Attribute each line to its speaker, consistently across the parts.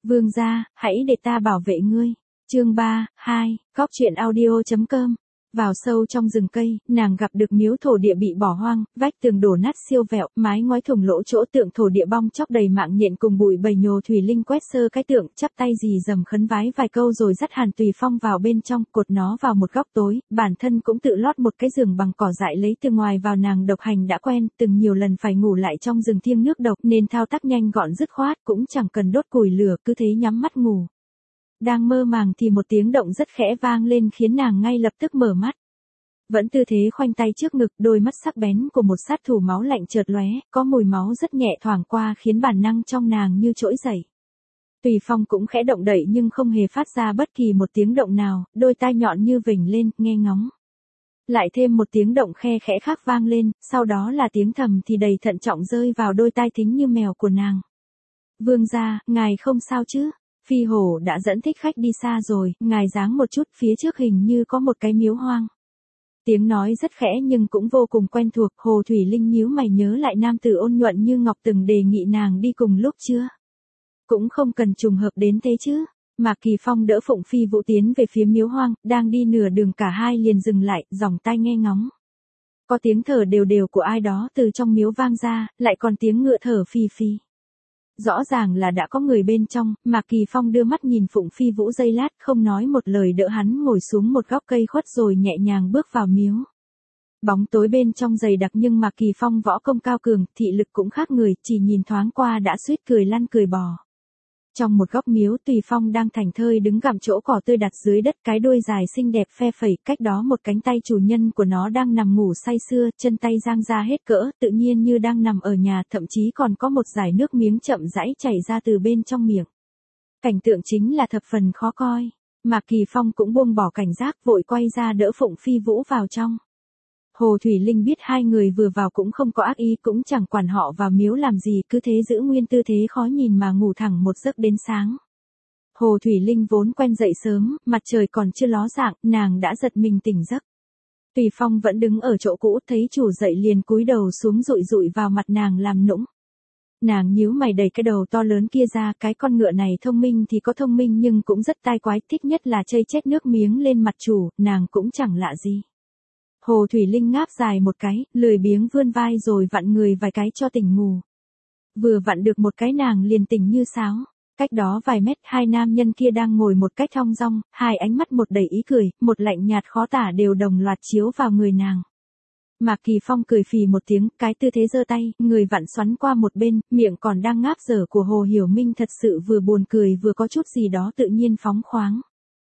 Speaker 1: Vương gia, hãy để ta bảo vệ ngươi. Chương 3, 2, Góc truyện audio.com. Vào sâu trong rừng cây, nàng gặp được miếu thổ địa bị bỏ hoang, vách tường đổ nát siêu vẹo, mái ngói thủng lỗ chỗ tượng thổ địa bong chóc đầy mạng nhện cùng bụi bầy nhồ thủy linh quét sơ cái tượng, chắp tay rì rầm khấn vái vài câu rồi dắt Hàn Tùy Phong vào bên trong, cột nó vào một góc tối, bản thân cũng tự lót một cái giường bằng cỏ dại lấy từ ngoài vào. Nàng độc hành đã quen, từng nhiều lần phải ngủ lại trong rừng thiêng nước độc nên thao tác nhanh gọn dứt khoát, cũng chẳng cần đốt củi lửa, cứ thế nhắm mắt ngủ. Đang mơ màng thì một tiếng động rất khẽ vang lên khiến nàng ngay lập tức mở mắt. Vẫn tư thế khoanh tay trước ngực, đôi mắt sắc bén của một sát thủ máu lạnh chợt lóe, có mùi máu rất nhẹ thoảng qua khiến bản năng trong nàng như trỗi dậy. Tùy Phong cũng khẽ động đậy nhưng không hề phát ra bất kỳ một tiếng động nào, đôi tai nhọn như vểnh lên, nghe ngóng. Lại thêm một tiếng động khe khẽ khác vang lên, sau đó là tiếng thầm thì đầy thận trọng rơi vào đôi tai thính như mèo của nàng. Vương gia, ngài không sao chứ? Phi hổ đã dẫn thích khách đi xa rồi, ngài giáng một chút, phía trước hình như có một cái miếu hoang. Tiếng nói rất khẽ nhưng cũng vô cùng quen thuộc. Hồ Thủy Linh nhíu mày nhớ lại nam tử ôn nhuận như ngọc từng đề nghị nàng đi cùng lúc chưa. Cũng không cần trùng hợp đến thế chứ. Mạc Kỳ Phong đỡ Phụng Phi Vũ tiến về phía miếu hoang, đang đi nửa đường cả hai liền dừng lại, dòng tai nghe ngóng. Có tiếng thở đều đều của ai đó từ trong miếu vang ra, lại còn tiếng ngựa thở phì phì. Rõ ràng là đã có người bên trong. Mạc Kỳ Phong đưa mắt nhìn Phụng Phi Vũ giây lát, không nói một lời đỡ hắn ngồi xuống một góc cây khuất rồi nhẹ nhàng bước vào miếu. Bóng tối bên trong dày đặc nhưng Mạc Kỳ Phong võ công cao cường, thị lực cũng khác người, chỉ nhìn thoáng qua đã suýt cười lăn cười bò. Trong một góc miếu, Tùy Phong đang thảnh thơi đứng gặm chỗ cỏ tươi đặt dưới đất, cái đuôi dài xinh đẹp phe phẩy, cách đó một cánh tay chủ nhân của nó đang nằm ngủ say sưa, chân tay dang ra hết cỡ, tự nhiên như đang nằm ở nhà, thậm chí còn có một dải nước miếng chậm rãi chảy ra từ bên trong miệng. Cảnh tượng chính là thập phần khó coi. Mạc Kỳ Phong cũng buông bỏ cảnh giác, vội quay ra đỡ Phụng Phi Vũ vào trong. Hồ Thủy Linh biết hai người vừa vào cũng không có ác ý, cũng chẳng quản họ vào miếu làm gì, cứ thế giữ nguyên tư thế khó nhìn mà ngủ thẳng một giấc đến sáng. Hồ Thủy Linh vốn quen dậy sớm, mặt trời còn chưa ló dạng, nàng đã giật mình tỉnh giấc. Tùy Phong vẫn đứng ở chỗ cũ, thấy chủ dậy liền cúi đầu xuống dụi dụi vào mặt nàng làm nũng. Nàng nhíu mày đẩy cái đầu to lớn kia ra, cái con ngựa này thông minh thì có thông minh nhưng cũng rất tai quái, thích nhất là chây chết nước miếng lên mặt chủ, nàng cũng chẳng lạ gì. Hồ Thủy Linh ngáp dài một cái, lười biếng vươn vai rồi vặn người vài cái cho tỉnh ngủ. Vừa vặn được một cái nàng liền tỉnh như sáo. Cách đó vài mét, hai nam nhân kia đang ngồi một cách thong dong, hai ánh mắt một đầy ý cười, một lạnh nhạt khó tả đều đồng loạt chiếu vào người nàng. Mạc Kỳ Phong cười phì một tiếng, cái tư thế giơ tay, người vặn xoắn qua một bên, miệng còn đang ngáp dở của Hồ Hiểu Minh thật sự vừa buồn cười vừa có chút gì đó tự nhiên phóng khoáng.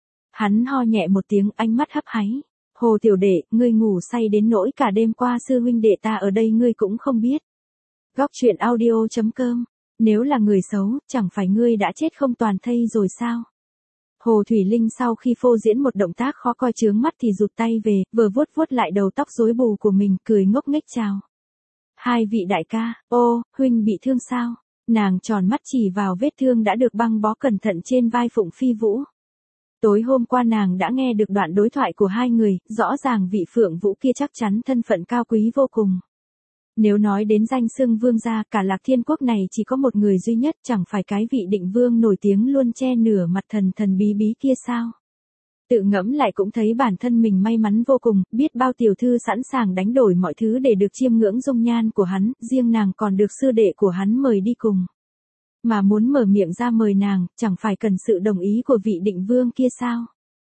Speaker 1: Hắn ho nhẹ một tiếng, ánh mắt hấp háy. Hồ tiểu đệ, ngươi ngủ say đến nỗi cả đêm qua sư huynh đệ ta ở đây ngươi cũng không biết. Góc truyện audio.com. Nếu là người xấu, chẳng phải ngươi đã chết không toàn thây rồi sao? Hồ Thủy Linh sau khi phô diễn một động tác khó coi chướng mắt thì rụt tay về, vừa vuốt vuốt lại đầu tóc rối bù của mình, cười ngốc nghếch chào. Hai vị đại ca, ô, huynh bị thương sao? Nàng tròn mắt chỉ vào vết thương đã được băng bó cẩn thận trên vai Phụng Phi Vũ. Tối hôm qua nàng đã nghe được đoạn đối thoại của hai người, rõ ràng vị Phượng Vũ kia chắc chắn thân phận cao quý vô cùng. Nếu nói đến danh xưng vương gia, cả Lạc Thiên Quốc này chỉ có một người duy nhất, chẳng phải cái vị Định Vương nổi tiếng luôn che nửa mặt thần thần bí bí kia sao? Tự ngẫm lại cũng thấy bản thân mình may mắn vô cùng, biết bao tiểu thư sẵn sàng đánh đổi mọi thứ để được chiêm ngưỡng dung nhan của hắn, riêng nàng còn được sư đệ của hắn mời đi cùng. Mà muốn mở miệng ra mời nàng, chẳng phải cần sự đồng ý của vị Định Vương kia sao?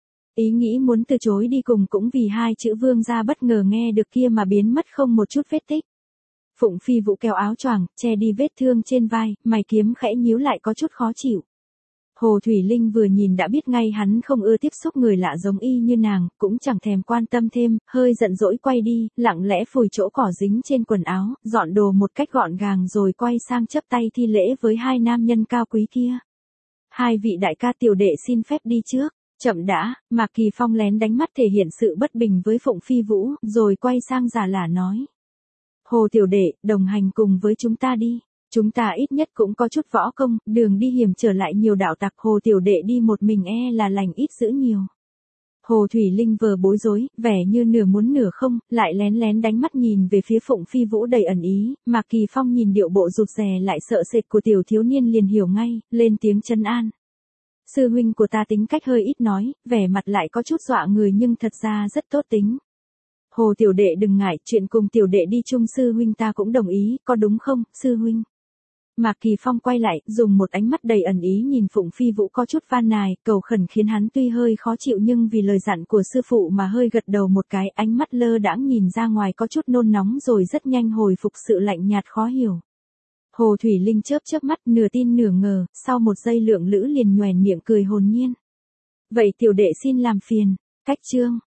Speaker 1: Ý nghĩ muốn từ chối đi cùng cũng vì hai chữ vương gia bất ngờ nghe được kia mà biến mất không một chút vết tích. Phụng Phi Vũ kéo áo choàng, che đi vết thương trên vai, mày kiếm khẽ nhíu lại có chút khó chịu. Hồ Thủy Linh vừa nhìn đã biết ngay hắn không ưa tiếp xúc người lạ giống y như nàng, cũng chẳng thèm quan tâm thêm, hơi giận dỗi quay đi, lặng lẽ phủi chỗ cỏ dính trên quần áo, dọn đồ một cách gọn gàng rồi quay sang chắp tay thi lễ với hai nam nhân cao quý kia. Hai vị đại ca tiểu đệ xin phép đi trước. Chậm đã, Mạc Kỳ Phong lén đánh mắt thể hiện sự bất bình với Phụng Phi Vũ, rồi quay sang giả lả nói. Hồ tiểu đệ, đồng hành cùng với chúng ta đi. Chúng ta ít nhất cũng có chút võ công, đường đi hiểm trở lại nhiều đạo tặc, Hồ tiểu đệ đi một mình là lành ít dữ nhiều. Hồ Thủy Linh vờ bối rối, vẻ như nửa muốn nửa không, lại lén lén đánh mắt nhìn về phía Phụng Phi Vũ đầy ẩn ý, Mạc Kỳ Phong nhìn điệu bộ rụt rè lại sợ sệt của tiểu thiếu niên liền hiểu ngay, lên tiếng trấn an. Sư huynh của ta tính cách hơi ít nói, vẻ mặt lại có chút dọa người nhưng thật ra rất tốt tính. Hồ tiểu đệ đừng ngại, chuyện cùng tiểu đệ đi chung sư huynh ta cũng đồng ý, có đúng không, sư huynh? Mạc Kỳ Phong quay lại, dùng một ánh mắt đầy ẩn ý nhìn Phụng Phi Vũ có chút van nài, cầu khẩn khiến hắn tuy hơi khó chịu nhưng vì lời dặn của sư phụ mà hơi gật đầu một cái, ánh mắt lơ đãng nhìn ra ngoài có chút nôn nóng rồi rất nhanh hồi phục sự lạnh nhạt khó hiểu. Hồ Thủy Linh chớp chớp mắt nửa tin nửa ngờ, sau một giây lượng lữ liền nhoẻn miệng cười hồn nhiên. Vậy tiểu đệ xin làm phiền, cách chương.